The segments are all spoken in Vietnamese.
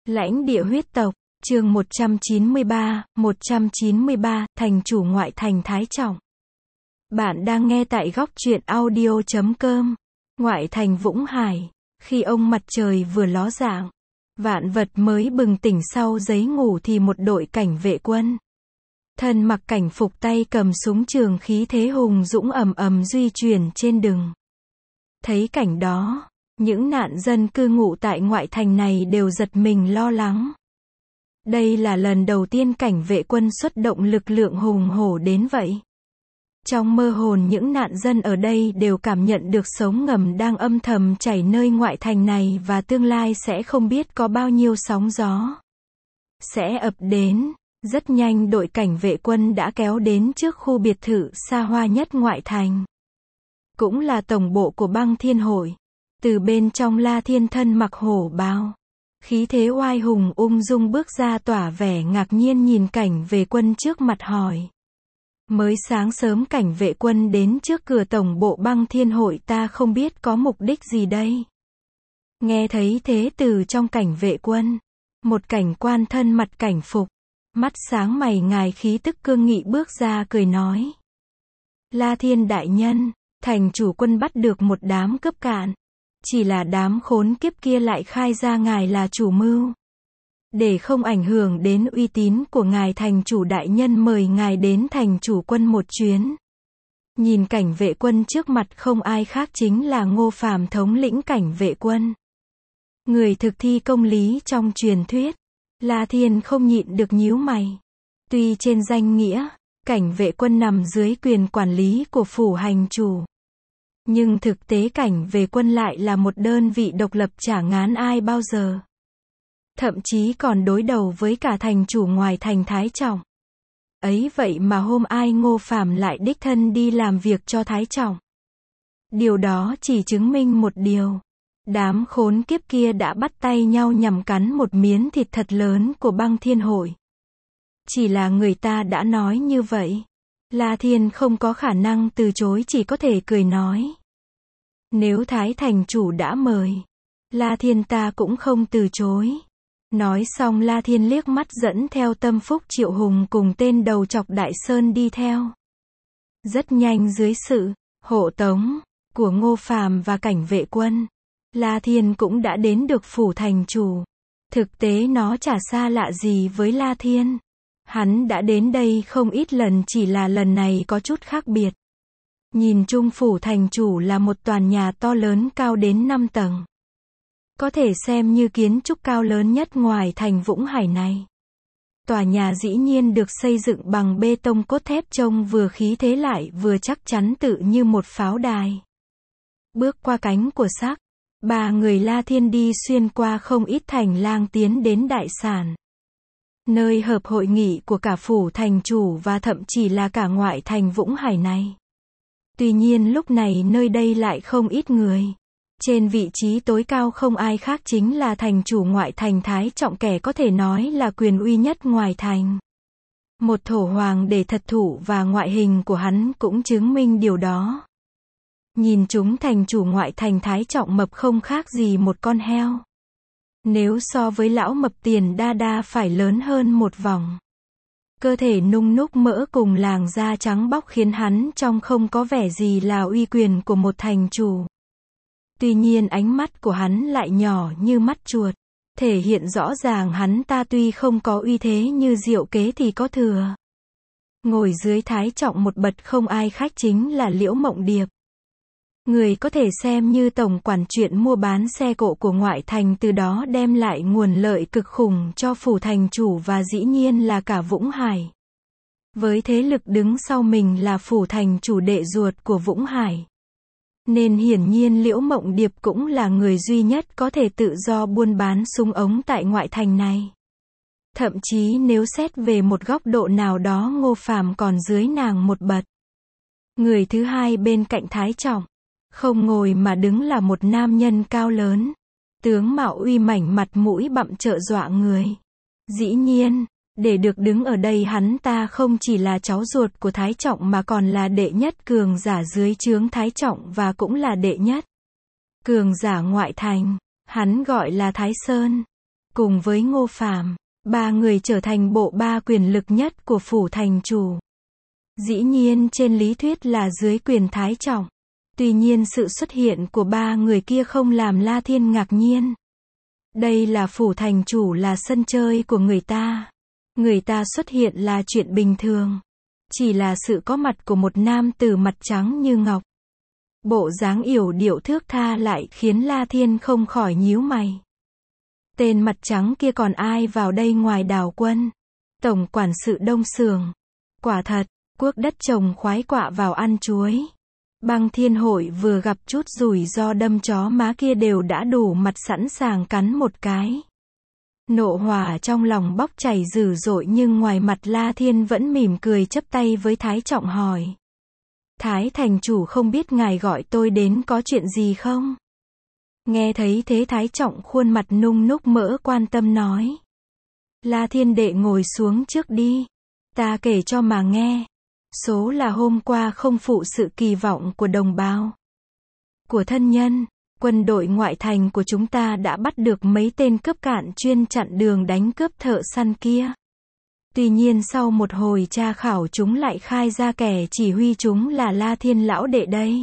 Lãnh địa huyết tộc, chương 193, thành chủ ngoại thành Thái Trọng. Bạn đang nghe tại góc truyện audio.com. Ngoại thành Vũng Hải, khi ông mặt trời vừa ló dạng, vạn vật mới bừng tỉnh sau giấc ngủ thì một đội cảnh vệ quân. Thân mặc cảnh phục tay cầm súng trường khí thế hùng dũng ầm ầm di chuyển trên đường. Thấy cảnh đó, những nạn dân cư ngụ tại ngoại thành này đều giật mình lo lắng. Đây là lần đầu tiên cảnh vệ quân xuất động lực lượng hùng hổ đến vậy. Trong mơ hồn những nạn dân ở đây đều cảm nhận được sóng ngầm đang âm thầm chảy nơi ngoại thành này và tương lai sẽ không biết có bao nhiêu sóng gió sẽ ập đến. Rất nhanh đội cảnh vệ quân đã kéo đến trước khu biệt thự xa hoa nhất ngoại thành. Cũng là tổng bộ của Băng Thiên Hội. Từ bên trong La Thiên thân mặc hổ bào, khí thế oai hùng ung dung bước ra tỏa vẻ ngạc nhiên nhìn cảnh vệ quân trước mặt hỏi. Mới sáng sớm cảnh vệ quân đến trước cửa tổng bộ Băng Thiên Hội, ta không biết có mục đích gì đây. Nghe thấy thế từ trong cảnh vệ quân, một cảnh quan thân mặt cảnh phục, mắt sáng mày ngài khí tức cương nghị bước ra cười nói. La Thiên đại nhân, thành chủ quân bắt được một đám cướp cạn. Chỉ là đám khốn kiếp kia lại khai ra ngài là chủ mưu. Để không ảnh hưởng đến uy tín của ngài, thành chủ đại nhân mời ngài đến thành chủ quân một chuyến. Nhìn cảnh vệ quân trước mặt không ai khác chính là Ngô Phàm thống lĩnh cảnh vệ quân. Người thực thi công lý trong truyền thuyết. La Thiên không nhịn được nhíu mày. Tuy trên danh nghĩa, cảnh vệ quân nằm dưới quyền quản lý của phủ hành chủ. Nhưng thực tế cảnh vệ quân lại là một đơn vị độc lập chả ngán ai bao giờ. Thậm chí còn đối đầu với cả thành chủ ngoài thành Thái Trọng. Ấy vậy mà hôm ai Ngô Phàm lại đích thân đi làm việc cho Thái Trọng. Điều đó chỉ chứng minh một điều. Đám khốn kiếp kia đã bắt tay nhau nhằm cắn một miếng thịt thật lớn của Băng Thiên Hội. Chỉ là người ta đã nói như vậy. La Thiên không có khả năng từ chối, chỉ có thể cười nói. Nếu Thái thành chủ đã mời, La Thiên ta cũng không từ chối. Nói xong La Thiên liếc mắt dẫn theo Tâm Phúc Triệu Hùng cùng tên đầu trọc Đại Sơn đi theo. Rất nhanh dưới sự hộ tống của Ngô Phàm và cảnh vệ quân, La Thiên cũng đã đến được phủ thành chủ. Thực tế nó chả xa lạ gì với La Thiên. Hắn đã đến đây không ít lần, chỉ là lần này có chút khác biệt. Nhìn chung phủ thành chủ là một tòa nhà to lớn cao đến 5 tầng. Có thể xem như kiến trúc cao lớn nhất ngoài thành Vũng Hải này. Tòa nhà dĩ nhiên được xây dựng bằng bê tông cốt thép, trông vừa khí thế lại vừa chắc chắn tự như một pháo đài. Bước qua cánh của xác, ba người La Thiên đi xuyên qua không ít thành lang tiến đến đại sảnh. Nơi hợp hội nghị của cả phủ thành chủ và thậm chí là cả ngoại thành Vũng Hải này. Tuy nhiên lúc này nơi đây lại không ít người. Trên vị trí tối cao không ai khác chính là thành chủ ngoại thành Thái Trọng, kẻ có thể nói là quyền uy nhất ngoài thành. Một thổ hoàng để thật thụ và ngoại hình của hắn cũng chứng minh điều đó. Nhìn chúng thành chủ ngoại thành Thái Trọng mập không khác gì một con heo. Nếu so với lão mập Tiền Đa Đa phải lớn hơn một vòng. Cơ thể nung núc mỡ cùng làn da trắng bóc khiến hắn trông không có vẻ gì là uy quyền của một thành chủ. Tuy nhiên ánh mắt của hắn lại nhỏ như mắt chuột, thể hiện rõ ràng hắn ta tuy không có uy thế như Diệu Kế thì có thừa. Ngồi dưới Thái Trọng một bậc không ai khác chính là Liễu Mộng Điệp. Người có thể xem như tổng quản chuyện mua bán xe cộ của ngoại thành, từ đó đem lại nguồn lợi cực khủng cho phủ thành chủ và dĩ nhiên là cả Vũng Hải. Với thế lực đứng sau mình là phủ thành chủ đệ ruột của Vũng Hải. Nên hiển nhiên Liễu Mộng Điệp cũng là người duy nhất có thể tự do buôn bán súng ống tại ngoại thành này. Thậm chí nếu xét về một góc độ nào đó, Ngô Phàm còn dưới nàng một bậc. Người thứ hai bên cạnh Thái Trọng, không ngồi mà đứng là một nam nhân cao lớn, tướng mạo uy mãnh, mặt mũi bặm trợn dọa người. Dĩ nhiên, để được đứng ở đây, hắn ta không chỉ là cháu ruột của Thái Trọng mà còn là đệ nhất cường giả dưới trướng Thái Trọng và cũng là đệ nhất cường giả ngoại thành. Hắn gọi là Thái Sơn. cùng với Ngô Phàm, ba người trở thành bộ ba quyền lực nhất của phủ thành chủ. Dĩ nhiên trên lý thuyết là dưới quyền Thái Trọng. Tuy nhiên sự xuất hiện của ba người kia không làm La Thiên ngạc nhiên. Đây là phủ thành chủ, là sân chơi của người ta. Người ta xuất hiện là chuyện bình thường. Chỉ là sự có mặt của một nam tử mặt trắng như ngọc. Bộ dáng yểu điệu thước tha lại khiến La Thiên không khỏi nhíu mày. Tên mặt trắng kia còn ai vào đây ngoài Đào Quân, tổng quản sự Đông Sường. Quả thật, quốc đất trồng khoái quạ vào ăn chuối. Băng Thiên Hội vừa gặp chút rủi ro đâm chó má kia đều đã đủ mặt sẵn sàng cắn một cái. Nộ hỏa trong lòng bốc chảy dữ dội, nhưng ngoài mặt La Thiên vẫn mỉm cười chắp tay với Thái Trọng hỏi. Thái thành chủ, không biết ngài gọi tôi đến có chuyện gì không? Nghe thấy thế Thái Trọng khuôn mặt nung núc mỡ quan tâm nói. La Thiên đệ ngồi xuống trước đi. Ta kể cho mà nghe. Số là hôm qua không phụ sự kỳ vọng của đồng bào, của thân nhân, quân đội ngoại thành của chúng ta đã bắt được mấy tên cướp cạn chuyên chặn đường đánh cướp thợ săn kia. Tuy nhiên sau một hồi tra khảo chúng lại khai ra kẻ chỉ huy chúng là La Thiên lão đệ đây.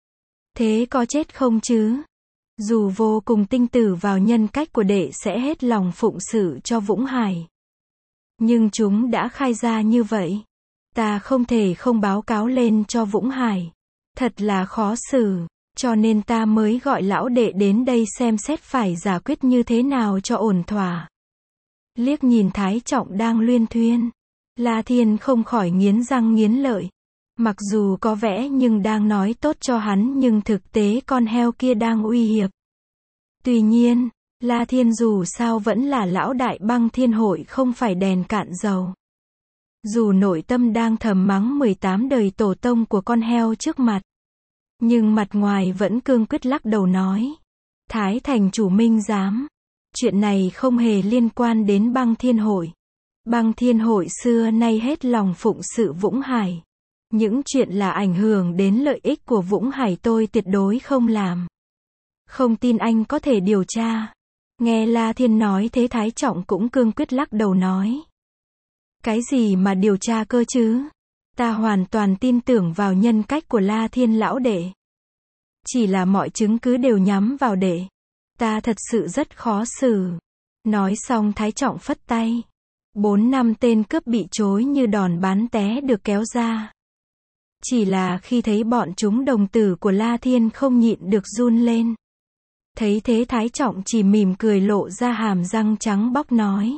Thế có chết không chứ? Dù vô cùng tinh tử vào nhân cách của đệ sẽ hết lòng phụng sự cho Vũng Hải, nhưng chúng đã khai ra như vậy. Ta không thể không báo cáo lên cho Vũng Hải. Thật là khó xử, cho nên ta mới gọi lão đệ đến đây xem xét phải giải quyết như thế nào cho ổn thỏa. Liếc nhìn Thái Trọng đang luyên thuyên, La Thiên không khỏi nghiến răng nghiến lợi. Mặc dù có vẻ nhưng đang nói tốt cho hắn, nhưng thực tế con heo kia đang uy hiếp. Tuy nhiên, La Thiên dù sao vẫn là lão đại Băng Thiên Hội, không phải đèn cạn dầu. Dù nội tâm đang thầm mắng 18 đời tổ tông của con heo trước mặt, nhưng mặt ngoài vẫn cương quyết lắc đầu nói. Thái thành chủ minh giám, chuyện này không hề liên quan đến Băng Thiên Hội. Băng Thiên Hội xưa nay hết lòng phụng sự Vũng Hải. Những chuyện là ảnh hưởng đến lợi ích của Vũng Hải tôi tuyệt đối không làm. Không tin anh có thể điều tra. Nghe La Thiên nói thế Thái Trọng cũng cương quyết lắc đầu nói. Cái gì mà điều tra cơ chứ? Ta hoàn toàn tin tưởng vào nhân cách của La Thiên lão đệ. Chỉ là mọi chứng cứ đều nhắm vào đệ. Ta thật sự rất khó xử. Nói xong Thái Trọng phất tay. 4-5 tên cướp bị chối như đòn bán té được kéo ra. Chỉ là khi thấy bọn chúng đồng tử của La Thiên không nhịn được run lên. Thấy thế Thái Trọng chỉ mỉm cười lộ ra hàm răng trắng bóc nói.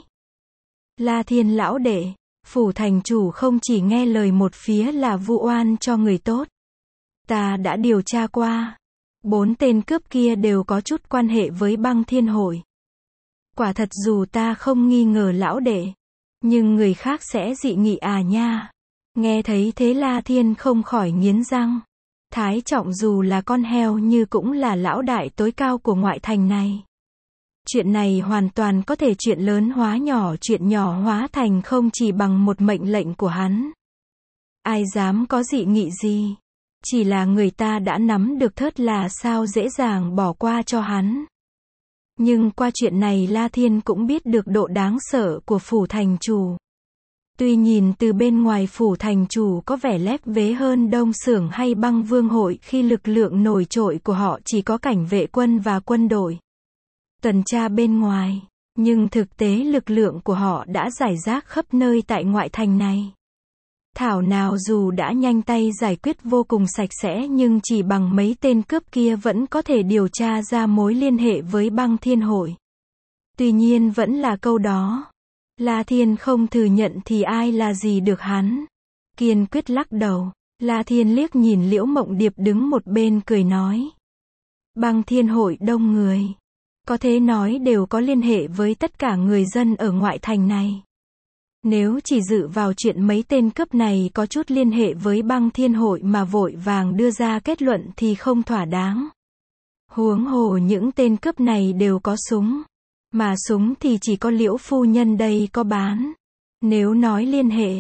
La Thiên lão đệ, phủ thành chủ không chỉ nghe lời một phía là vu oan cho người tốt. Ta đã điều tra qua. 4 tên cướp kia đều có chút quan hệ với Băng Thiên Hội. Quả thật dù ta không nghi ngờ lão đệ, nhưng người khác sẽ dị nghị à nha. Nghe thấy thế La Thiên không khỏi nghiến răng. Thái Trọng dù là con heo như cũng là lão đại tối cao của ngoại thành này. Chuyện này hoàn toàn có thể chuyện lớn hóa nhỏ, chuyện nhỏ hóa thành không chỉ bằng một mệnh lệnh của hắn. Ai dám có dị nghị gì? Chỉ là người ta đã nắm được thớt là sao dễ dàng bỏ qua cho hắn. Nhưng qua chuyện này La Thiên cũng biết được độ đáng sợ của phủ thành chủ. Tuy nhìn từ bên ngoài phủ thành chủ có vẻ lép vế hơn Đông Sưởng hay Băng Vương Hội, khi lực lượng nổi trội của họ chỉ có cảnh vệ quân và quân đội tuần tra bên ngoài, nhưng thực tế lực lượng của họ đã rải rác khắp nơi tại ngoại thành này. Thảo nào dù đã nhanh tay giải quyết vô cùng sạch sẽ, nhưng chỉ bằng mấy tên cướp kia vẫn có thể điều tra ra mối liên hệ với Băng Thiên Hội. Tuy nhiên vẫn là câu đó. La Thiên không thừa nhận thì ai là gì được hắn. Kiên quyết lắc đầu. La Thiên liếc nhìn Liễu Mộng Điệp đứng một bên cười nói. Băng Thiên Hội đông người. Có thể nói đều có liên hệ với tất cả người dân ở ngoại thành này. Nếu chỉ dựa vào chuyện mấy tên cướp này có chút liên hệ với Băng Thiên Hội mà vội vàng đưa ra kết luận thì không thỏa đáng. Huống hồ những tên cướp này đều có súng. Mà súng thì chỉ có Liễu phu nhân đây có bán. Nếu nói liên hệ,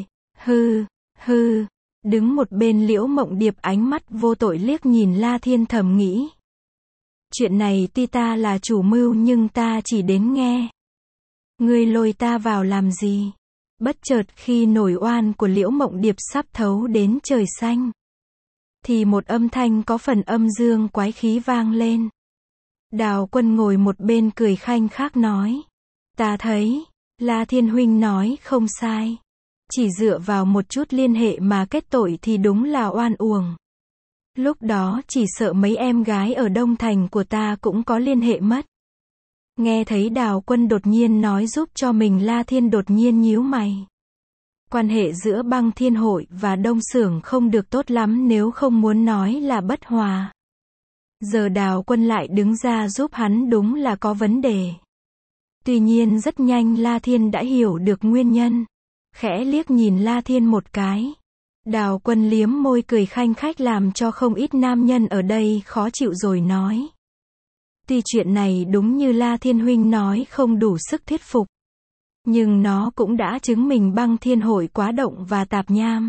đứng một bên Liễu Mộng Điệp ánh mắt vô tội liếc nhìn La Thiên thầm nghĩ. Chuyện này tuy ta là chủ mưu nhưng ta chỉ đến nghe. Ngươi lôi ta vào làm gì? Bất chợt khi nổi oan của Liễu Mộng Điệp sắp thấu đến trời xanh, thì một âm thanh có phần âm dương quái khí vang lên. Đào Quân ngồi một bên cười khanh khách nói. Ta thấy, La Thiên huynh nói không sai. Chỉ dựa vào một chút liên hệ mà kết tội thì đúng là oan uổng. Lúc đó chỉ sợ mấy em gái ở Đông Thành của ta cũng có liên hệ mất. Nghe thấy Đào Quân đột nhiên nói giúp cho mình, La Thiên đột nhiên nhíu mày. Quan hệ giữa Băng Thiên Hội và Đông Xưởng không được tốt lắm, nếu không muốn nói là bất hòa. Giờ Đào Quân lại đứng ra giúp hắn đúng là có vấn đề. Tuy nhiên rất nhanh La Thiên đã hiểu được nguyên nhân. Khẽ liếc nhìn La Thiên một cái. Đào Quân liếm môi cười khanh khách làm cho không ít nam nhân ở đây khó chịu rồi nói. Tuy chuyện này đúng như La Thiên huynh nói không đủ sức thuyết phục, nhưng nó cũng đã chứng minh Băng Thiên Hội quá động và tạp nham.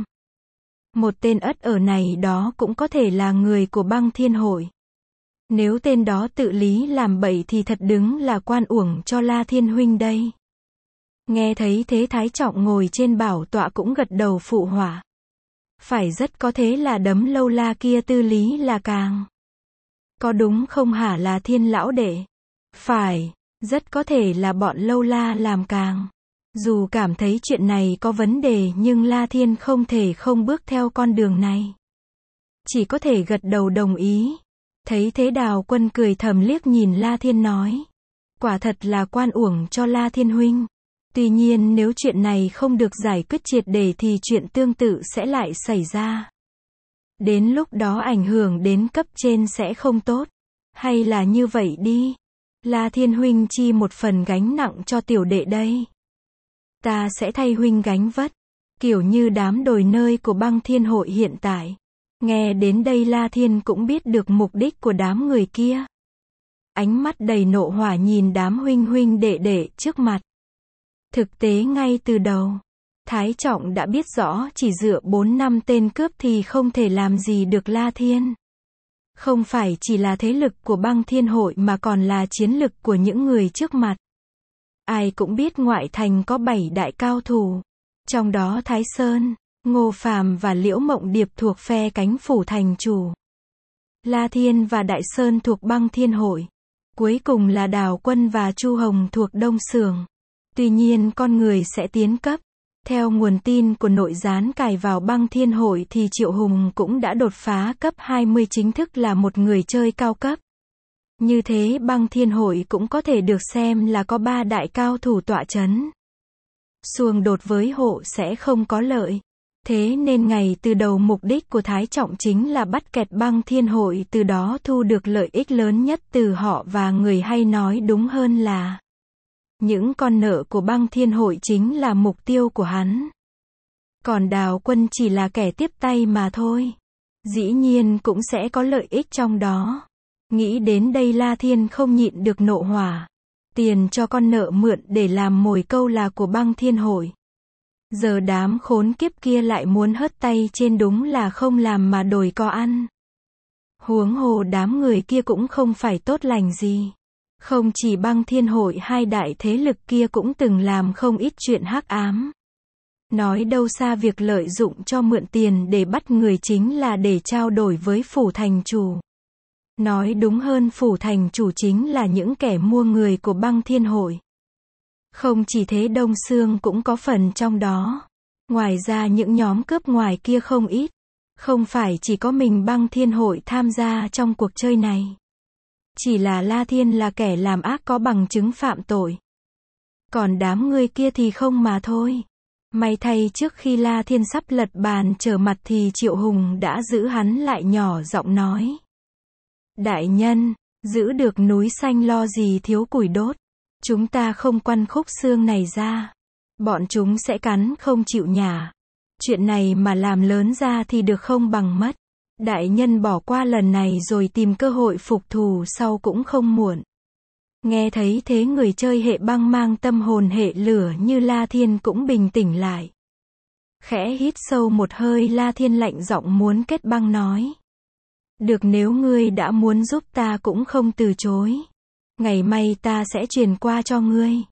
Một tên ất ở này đó cũng có thể là người của Băng Thiên Hội. Nếu tên đó tự lý làm bậy thì thật đứng là quan uổng cho La Thiên huynh đây. Nghe thấy thế Thái Trọng ngồi trên bảo tọa cũng gật đầu phụ họa. Phải rất có thế là đấm Lâu La kia tư lý là càng. Có đúng không hả là Thiên lão đệ? Phải, rất có thể là bọn Lâu La làm càng. Dù cảm thấy chuyện này có vấn đề nhưng La Thiên không thể không bước theo con đường này. Chỉ có thể gật đầu đồng ý. Thấy thế Đào Quân cười thầm liếc nhìn La Thiên nói. Quả thật là quan uổng cho La Thiên huynh. Tuy nhiên nếu chuyện này không được giải quyết triệt để thì chuyện tương tự sẽ lại xảy ra. Đến lúc đó ảnh hưởng đến cấp trên sẽ không tốt. Hay là như vậy đi. La Thiên huynh chi một phần gánh nặng cho tiểu đệ đây. Ta sẽ thay huynh gánh vất. Kiểu như đám đồi nơi của Băng Thiên Hội hiện tại. Nghe đến đây La Thiên cũng biết được mục đích của đám người kia. Ánh mắt đầy nộ hỏa nhìn đám huynh huynh đệ đệ trước mặt. Thực tế ngay từ đầu, Thái Trọng đã biết rõ chỉ dựa 4 năm tên cướp thì không thể làm gì được La Thiên. Không phải chỉ là thế lực của Băng Thiên Hội mà còn là chiến lực của những người trước mặt. Ai cũng biết ngoại thành có 7 đại cao thủ. Trong đó Thái Sơn, Ngô Phàm và Liễu Mộng Điệp thuộc phe cánh phủ thành chủ. La Thiên và Đại Sơn thuộc Băng Thiên Hội. Cuối cùng là Đào Quân và Chu Hồng thuộc Đông Xưởng. Tuy nhiên con người sẽ tiến cấp. Theo nguồn tin của nội gián cài vào Băng Thiên Hội thì Triệu Hùng cũng đã đột phá cấp 20 chính thức là một người chơi cao cấp. Như thế Băng Thiên Hội cũng có thể được xem là có 3 đại cao thủ tọa chấn. Xung đột với hộ sẽ không có lợi. Thế nên ngày từ đầu mục đích của Thái Trọng chính là bắt kẹt Băng Thiên Hội, từ đó thu được lợi ích lớn nhất từ họ và người, hay nói đúng hơn là những con nợ của Băng Thiên Hội chính là mục tiêu của hắn. Còn Đào Quân chỉ là kẻ tiếp tay mà thôi. Dĩ nhiên cũng sẽ có lợi ích trong đó. Nghĩ đến đây La Thiên không nhịn được nộ hỏa. Tiền cho con nợ mượn để làm mồi câu là của Băng Thiên Hội. Giờ đám khốn kiếp kia lại muốn hất tay trên, đúng là không làm mà đòi có ăn. Huống hồ đám người kia cũng không phải tốt lành gì. Không chỉ Băng Thiên Hội, 2 đại thế lực kia cũng từng làm không ít chuyện hắc ám. Nói đâu xa việc lợi dụng cho mượn tiền để bắt người chính là để trao đổi với phủ thành chủ. Nói đúng hơn phủ thành chủ chính là những kẻ mua người của Băng Thiên Hội. Không chỉ thế Đông Xương cũng có phần trong đó. Ngoài ra những nhóm cướp ngoài kia không ít. Không phải chỉ có mình Băng Thiên Hội tham gia trong cuộc chơi này. Chỉ là La Thiên là kẻ làm ác có bằng chứng phạm tội. Còn đám người kia thì không mà thôi. May thay trước khi La Thiên sắp lật bàn trở mặt thì Triệu Hùng đã giữ hắn lại, nhỏ giọng nói. Đại nhân, giữ được núi xanh lo gì thiếu củi đốt. Chúng ta không quăn khúc xương này ra. Bọn chúng sẽ cắn không chịu nhả. Chuyện này mà làm lớn ra thì được không bằng mất. Đại nhân bỏ qua lần này rồi tìm cơ hội phục thù sau cũng không muộn. Nghe thấy thế người chơi hệ băng mang tâm hồn hệ lửa như La Thiên cũng bình tĩnh lại. Khẽ hít sâu một hơi, La Thiên lạnh giọng muốn kết băng nói. Được, nếu ngươi đã muốn giúp ta cũng không từ chối. Ngày mai ta sẽ truyền qua cho ngươi.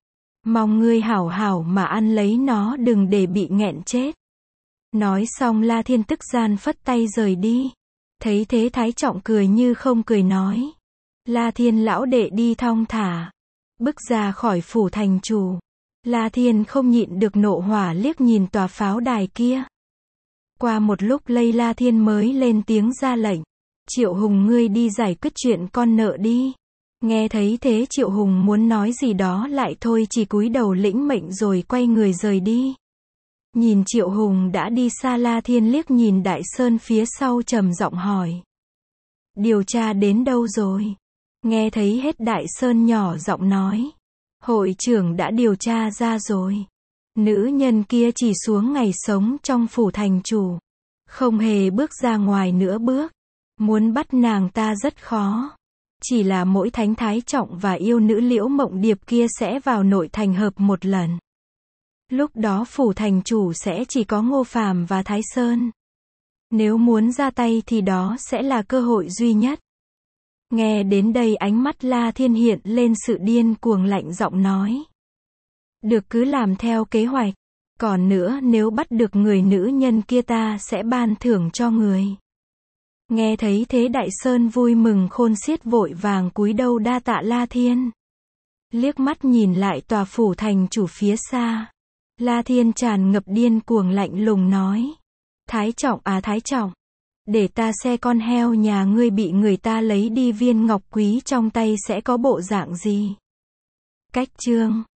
Mong ngươi hảo hảo mà ăn lấy nó đừng để bị nghẹn chết. Nói xong La Thiên tức gian phất tay rời đi. Thấy thế Thái Trọng cười như không cười nói. La Thiên lão đệ đi thong thả. Bước ra khỏi phủ thành chủ. La Thiên không nhịn được nộ hỏa liếc nhìn tòa pháo đài kia. Qua một lúc La Thiên mới lên tiếng ra lệnh. Triệu Hùng ngươi đi giải quyết chuyện con nợ đi. Nghe thấy thế Triệu Hùng muốn nói gì đó lại thôi chỉ cúi đầu lĩnh mệnh rồi quay người rời đi. Nhìn Triệu Hùng đã đi xa La Thiên liếc nhìn Đại Sơn phía sau trầm giọng hỏi. Điều tra đến đâu rồi? Nghe thấy hết Đại Sơn nhỏ giọng nói. Hội trưởng đã điều tra ra rồi. Nữ nhân kia chỉ xuống ngày sống trong phủ thành chủ. Không hề bước ra ngoài nữa bước. Muốn bắt nàng ta rất khó. Chỉ là mỗi thánh Thái Trọng và yêu nữ Liễu Mộng Điệp kia sẽ vào nội thành hợp một lần. Lúc đó phủ thành chủ sẽ chỉ có Ngô Phàm và Thái Sơn. Nếu muốn ra tay thì đó sẽ là cơ hội duy nhất. Nghe đến đây ánh mắt La Thiên hiện lên sự điên cuồng lạnh giọng nói. Được cứ làm theo kế hoạch. Còn nữa nếu bắt được người nữ nhân kia ta sẽ ban thưởng cho người. Nghe thấy thế Đại Sơn vui mừng khôn xiết vội vàng cúi đầu đa tạ La Thiên. Liếc mắt nhìn lại tòa phủ thành chủ phía xa. La Thiên tràn ngập điên cuồng lạnh lùng nói. Thái Trọng à Thái Trọng. Để ta xe con heo nhà ngươi bị người ta lấy đi viên ngọc quý trong tay sẽ có bộ dạng gì? Cách chương